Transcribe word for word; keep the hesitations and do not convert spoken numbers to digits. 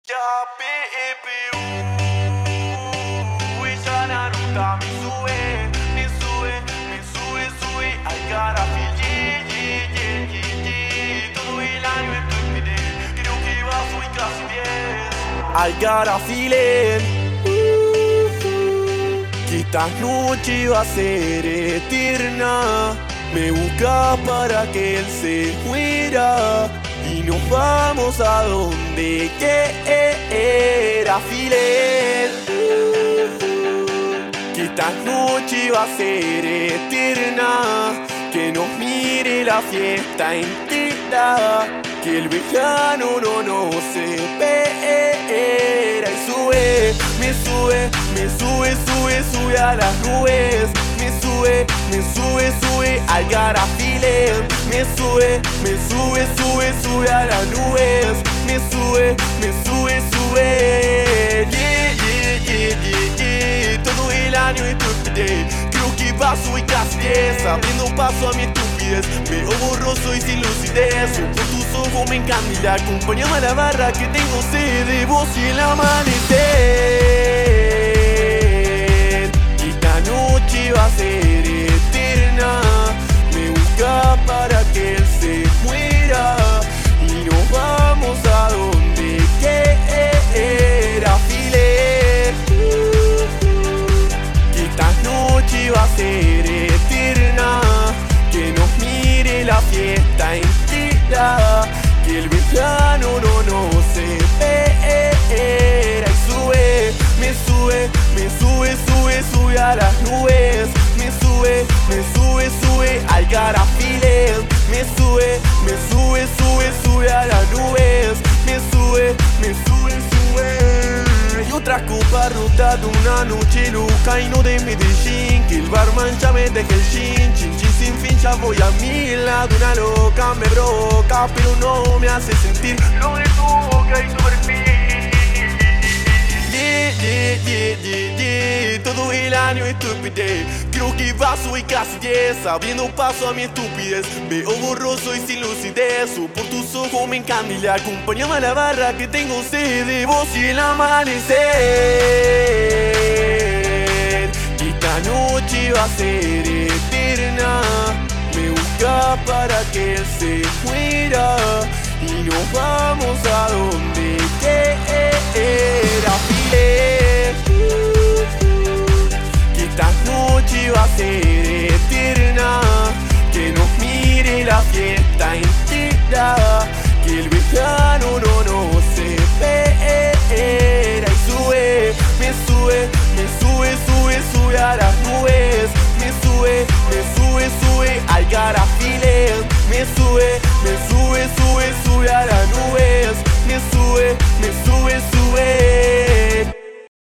Ya baby, uh, esa Naruta me sube, me sube, me sube, sube. I gotta feel yeah, yeah, yeah, yeah, yeah. Todo el año estoy pidiendo, creo que va, soy casi diez. I gotta feel it, uh, que esta noche va a ser eterna. Me busca para que él se muera y nos vamos a donde quiera. Filet, que esta noche va a ser eterna, que nos mire la fiesta entera, que el vegano no nos espera. Y sube, me sube, me sube, sube, sube a las nubes. Me sube, me sube, sube, I gotta feel it. Me sube, me sube, sube, sube a las nubes. Me sube, me sube, sube. Yeah, yeah, yeah, yeah, yeah. Todo el año estupidez, creo que paso y casi diez, abriendo paso a mi estupidez. Veo borroso y sin lucidez, por tus ojos me encandila. Acompáñame a la barra que tengo sed de vos y el amanecer. Noche va a ser eterna, me busca para que él se muera y nos vamos a donde quiera. Filet, que esta noche va a ser eterna, que nos mire la fiesta entera, que el vegano no nos espera. Y sube, me sube, me sube, sube, sube a las nubes. Me sube, me sube, sube, I gotta feel it. Me sube, me sube, sube, sube a las nubes. Me sube, me sube, sube. Y otra copa rota de una noche loca y no de Medellín, que el barman ya me deja el chin, chin, chin sin fin. Ya voy a mi lado, una loca me broca, pero no me hace sentir lo de tu boca y tu perfil. Yeah, yeah, yeah, yeah, yeah. Todo el año estupidez, creo que paso y casi diez, abriendo paso a mi estupidez. Veo borroso y sin lucidez, por tus ojos me encandila. Acompáñame a la barra que tengo sed de vos y el amanecer. Que esta noche va a ser eterna, me busca para que él se muera y nos vamos a donde quiera. Filet, que esta noche va a ser eterna, que nos mire la fiesta entera, que el vegano no nos espera. Y sube, me sube, me sube, sube, sube a las nubes. Me sube, me sube, sube, I gotta feel it. Me sube, me sube, sube, sube a las nubes.